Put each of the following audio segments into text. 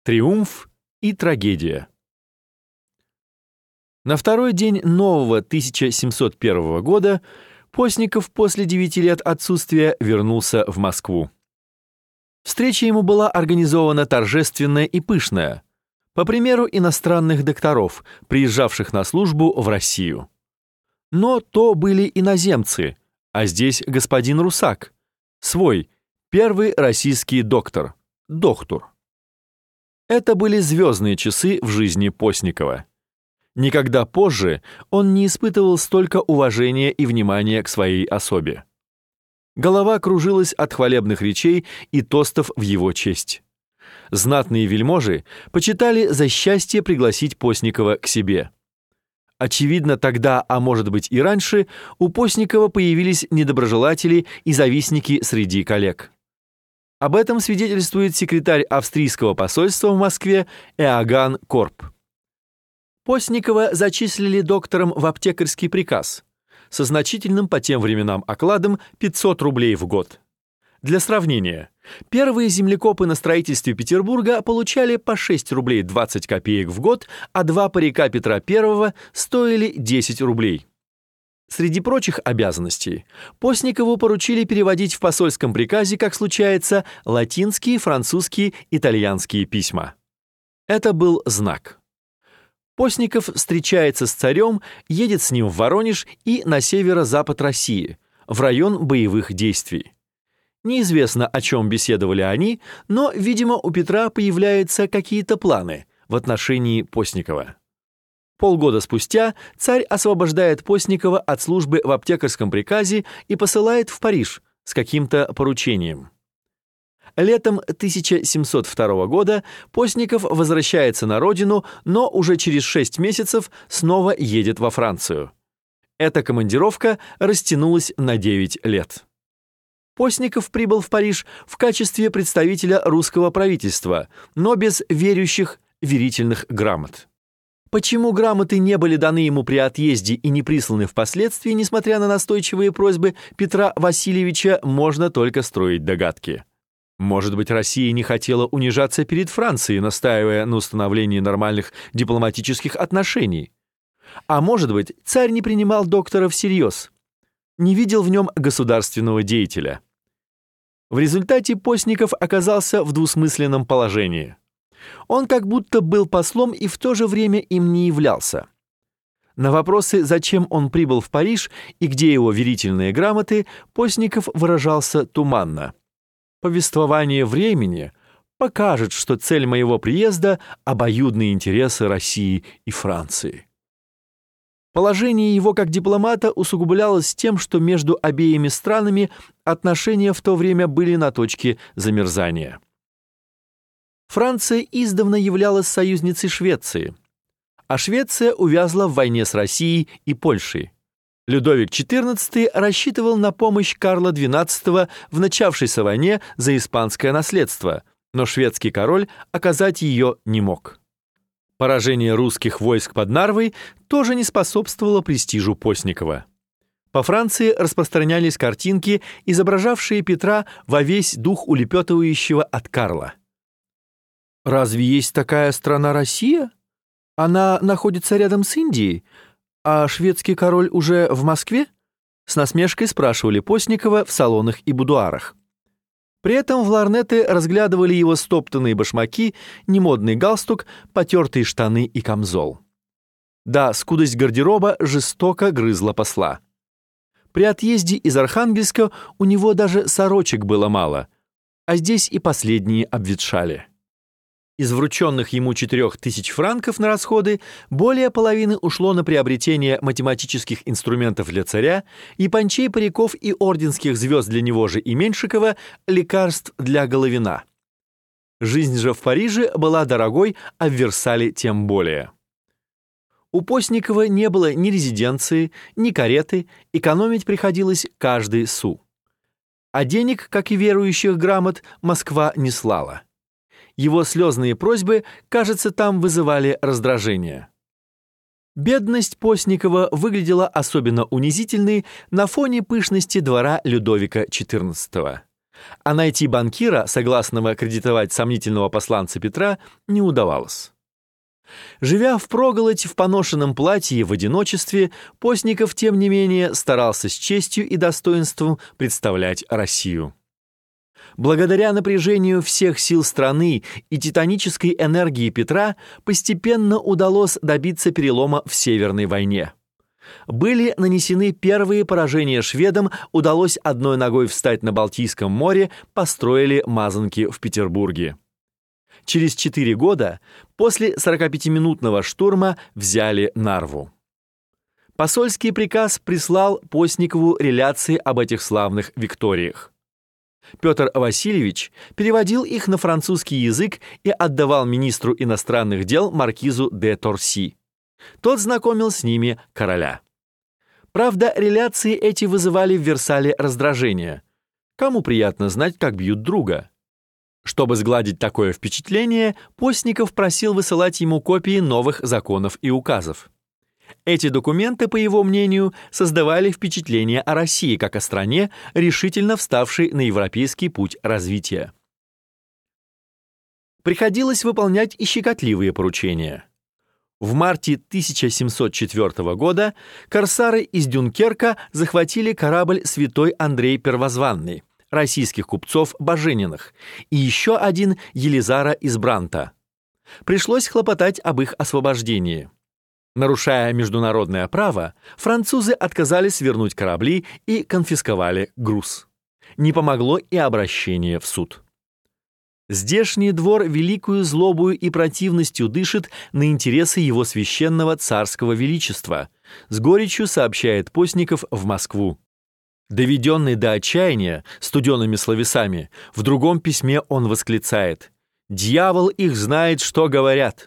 Триумф и трагедия. На второй день нового 1701 года Постников после 9 лет отсутствия вернулся в Москву. Встреча ему была организована торжественная и пышная, по примеру иностранных докторов, приезжавших на службу в Россию. Но то были иноземцы, а здесь господин Русак, свой, первый российский доктор. Это были звездные часы в жизни Постникова. Никогда позже он не испытывал столько уважения и внимания к своей особе. Голова кружилась от хвалебных речей и тостов в его честь. Знатные вельможи почитали за счастье пригласить Постникова к себе. Очевидно, тогда, а может быть и раньше, у Постникова появились недоброжелатели и завистники среди коллег. Об этом свидетельствует секретарь австрийского посольства в Москве Иоганн Корп. Постникова зачислили доктором в аптекарский приказ со значительным по тем временам окладом 500 рублей в год. Для сравнения, первые землекопы на строительстве Петербурга получали по 6 рублей 20 копеек в год, а 2 парика Петра I стоили 10 рублей. Среди прочих обязанностей Постникову поручили переводить в посольском приказе, как случается, латинские, французские, итальянские письма. Это был знак. Постников встречается с царем, едет с ним в Воронеж и на северо-запад России, в район боевых действий. Неизвестно, о чем беседовали они, но, видимо, у Петра появляются какие-то планы в отношении Постникова. Полгода спустя царь освобождает Постникова от службы в аптекарском приказе и посылает в Париж с каким-то поручением. Летом 1702 года Постников возвращается на родину, но уже через 6 месяцев снова едет во Францию. Эта командировка растянулась на 9 лет. Постников прибыл в Париж в качестве представителя русского правительства, но без верительных грамот. Почему грамоты не были даны ему при отъезде и не присланы впоследствии, несмотря на настойчивые просьбы Петра Васильевича, можно только строить догадки. Может быть, Россия не хотела унижаться перед Францией, настаивая на установлении нормальных дипломатических отношений. А может быть, царь не принимал доктора всерьез, не видел в нем государственного деятеля. В результате Постников оказался в двусмысленном положении. Он как будто был послом и в то же время им не являлся. На вопросы, зачем он прибыл в Париж и где его верительные грамоты, Постников выражался туманно. «Повествование времени покажет, что цель моего приезда — обоюдные интересы России и Франции». Положение его как дипломата усугублялось тем, что между обеими странами отношения в то время были на точке замерзания. Франция издавна являлась союзницей Швеции, а Швеция увязла в войне с Россией и Польшей. Людовик XIV рассчитывал на помощь Карла XII в начавшейся войне за испанское наследство, но шведский король оказать ее не мог. Поражение русских войск под Нарвой тоже не способствовало престижу Постникова. По Франции распространялись картинки, изображавшие Петра во весь дух улепетывающего от Карла. «Разве есть такая страна Россия? Она находится рядом с Индией, а шведский король уже в Москве?» С насмешкой спрашивали Постникова в салонах и будуарах. При этом в ларнеты разглядывали его стоптанные башмаки, немодный галстук, потертые штаны и камзол. Да, скудость гардероба жестоко грызла посла. При отъезде из Архангельска у него даже сорочек было мало, а здесь и последние обветшали. Из врученных ему 4000 франков на расходы более половины ушло на приобретение математических инструментов для царя, япончей, париков и орденских звезд для него же и Меншикова, лекарств для Головина. Жизнь же в Париже была дорогой, а в Версале тем более. У Постникова не было ни резиденции, ни кареты, экономить приходилось каждый су. А денег, как и верующих грамот, Москва не слала. Его слезные просьбы, кажется, там вызывали раздражение. Бедность Постникова выглядела особенно унизительной на фоне пышности двора Людовика XIV. а найти банкира, согласного кредитовать сомнительного посланца Петра, не удавалось. Живя впроголодь в поношенном платье и в одиночестве, Постников, тем не менее, старался с честью и достоинством представлять Россию. Благодаря напряжению всех сил страны и титанической энергии Петра постепенно удалось добиться перелома в Северной войне. Были нанесены первые поражения шведам, удалось одной ногой встать на Балтийском море, построили мазанки в Петербурге. Через 4 года, после 45-минутного штурма, взяли Нарву. Посольский приказ прислал Постникову реляции об этих славных викториях. Петр Васильевич переводил их на французский язык и отдавал министру иностранных дел маркизу де Торси. Тот знакомил с ними короля. Правда, реляции эти вызывали в Версале раздражение. Кому приятно знать, как бьют друга? Чтобы сгладить такое впечатление, Постников просил высылать ему копии новых законов и указов. Эти документы, по его мнению, создавали впечатление о России как о стране, решительно вставшей на европейский путь развития. Приходилось выполнять и щекотливые поручения. В марте 1704 года корсары из Дюнкерка захватили корабль «Святой Андрей Первозванный» российских купцов Бажениных и еще один Елизара из Бранта. Пришлось хлопотать об их освобождении. Нарушая международное право, французы отказались вернуть корабли и конфисковали груз. Не помогло и обращение в суд. Здешний двор великую злобою и противностью дышит на интересы его священного царского величества, с горечью сообщает Постников в Москву. Доведенный до отчаяния студеными словесами, в другом письме он восклицает: «Дьявол их знает, что говорят».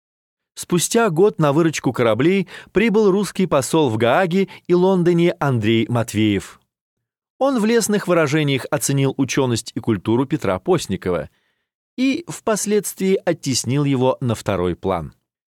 Спустя год на выручку кораблей прибыл русский посол в Гааге и Лондоне Андрей Матвеев. Он в лестных выражениях оценил ученость и культуру Петра Постникова и впоследствии оттеснил его на второй план.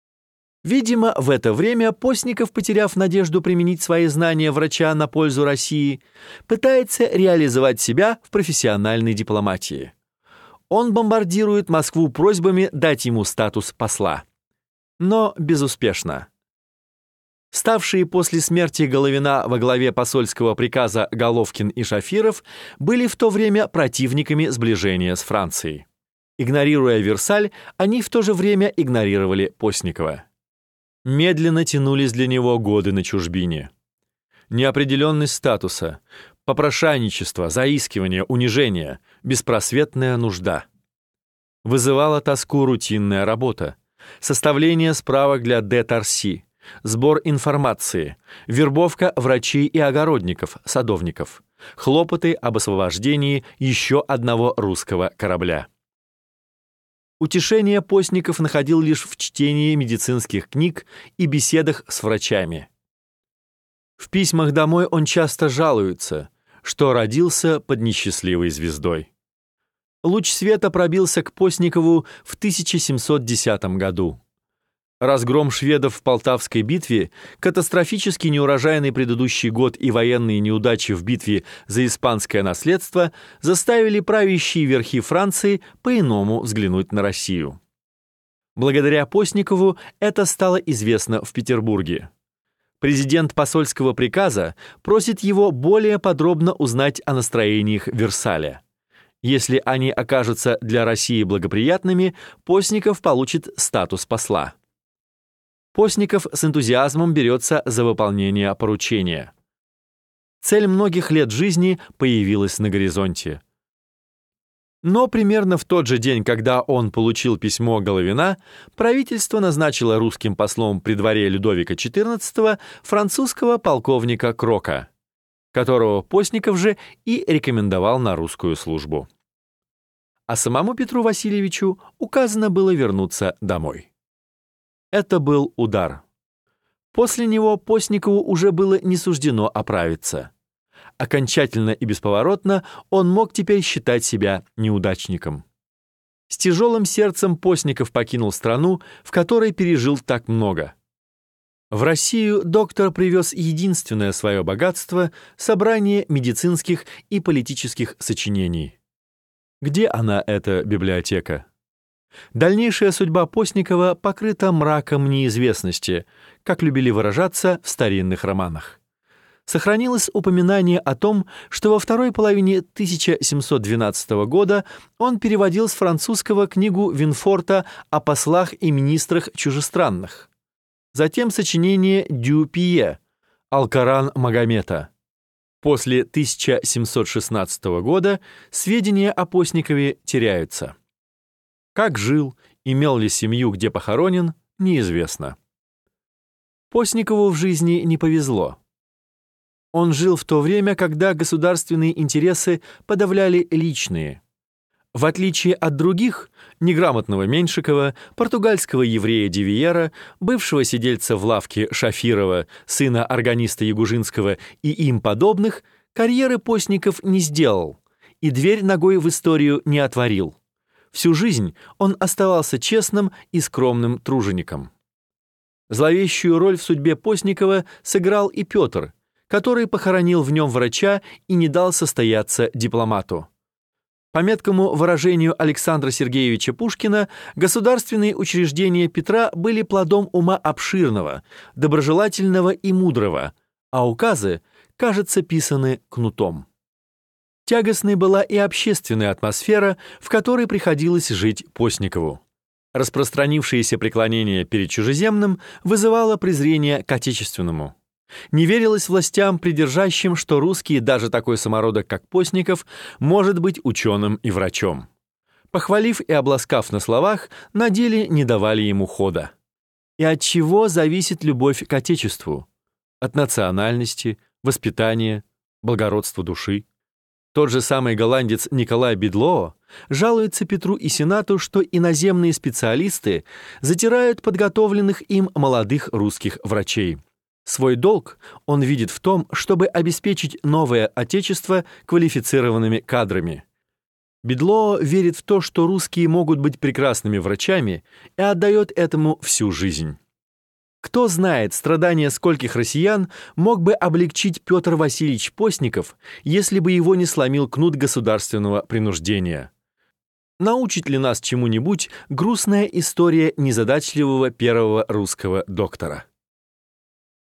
Видимо, в это время Постников, потеряв надежду применить свои знания врача на пользу России, пытается реализовать себя в профессиональной дипломатии. Он бомбардирует Москву просьбами дать ему статус посла. Но безуспешно. Ставшие после смерти Головина во главе посольского приказа Головкин и Шафиров были в то время противниками сближения с Францией. Игнорируя Версаль, они в то же время игнорировали Постникова. Медленно тянулись для него годы на чужбине. Неопределенность статуса, попрошайничество, заискивание, унижение, беспросветная нужда. Вызывала тоску рутинная работа. Составление справок для де Торси, сбор информации, вербовка врачей и огородников, садовников, хлопоты об освобождении еще одного русского корабля. Утешение Постников находил лишь в чтении медицинских книг и беседах с врачами. В письмах домой он часто жалуется, что родился под несчастливой звездой. Луч света пробился к Постникову в 1710 году. Разгром шведов в Полтавской битве, катастрофически неурожайный предыдущий год и военные неудачи в битве за испанское наследство заставили правящие верхи Франции по-иному взглянуть на Россию. Благодаря Постникову это стало известно в Петербурге. Президент посольского приказа просит его более подробно узнать о настроениях Версаля. Если они окажутся для России благоприятными, Постников получит статус посла. Постников с энтузиазмом берется за выполнение поручения. Цель многих лет жизни появилась на горизонте. Но примерно в тот же день, когда он получил письмо Головина, правительство назначило русским послом при дворе Людовика XIV французского полковника Крока, которого Постников же и рекомендовал на русскую службу. А самому Петру Васильевичу указано было вернуться домой. Это был удар. После него Постникову уже было не суждено оправиться. Окончательно и бесповоротно он мог теперь считать себя неудачником. С тяжелым сердцем Постников покинул страну, в которой пережил так много. В Россию доктор привез единственное свое богатство — собрание медицинских и политических сочинений. Где она, эта библиотека? Дальнейшая судьба Постникова покрыта мраком неизвестности, как любили выражаться в старинных романах. Сохранилось упоминание о том, что во второй половине 1712 года он переводил с французского книгу Винфорта о послах и министрах чужестранных. Затем сочинение Дюпие «Алкоран Магомета». После 1716 года сведения о Постникове теряются. Как жил, имел ли семью, где похоронен, неизвестно. Постникову в жизни не повезло. Он жил в то время, когда государственные интересы подавляли личные. В отличие от других, неграмотного Меньшикова, португальского еврея Дивиера, бывшего сидельца в лавке Шафирова, сына органиста Ягужинского и им подобных, карьеры Постников не сделал и дверь ногой в историю не отворил. Всю жизнь он оставался честным и скромным тружеником. Зловещую роль в судьбе Постникова сыграл и Петр, который похоронил в нем врача и не дал состояться дипломату. По меткому выражению Александра Сергеевича Пушкина, государственные учреждения Петра были плодом ума обширного, доброжелательного и мудрого, а указы, кажется, писаны кнутом. Тягостной была и общественная атмосфера, в которой приходилось жить Постникову. Распространившееся преклонение перед чужеземным вызывало презрение к отечественному. Не верилось властям, придержащим, что русский, даже такой самородок, как Постников, может быть ученым и врачом. Похвалив и обласкав на словах, на деле не давали ему хода. И от чего зависит любовь к отечеству? От национальности, воспитания, благородства души. Тот же самый голландец Николай Бедлоо жалуется Петру и Сенату, что иноземные специалисты затирают подготовленных им молодых русских врачей. Свой долг он видит в том, чтобы обеспечить новое отечество квалифицированными кадрами. Бедлоо верит в то, что русские могут быть прекрасными врачами, и отдает этому всю жизнь. Кто знает, страдания скольких россиян мог бы облегчить Петр Васильевич Постников, если бы его не сломил кнут государственного принуждения. Научит ли нас чему-нибудь грустная история незадачливого первого русского доктора?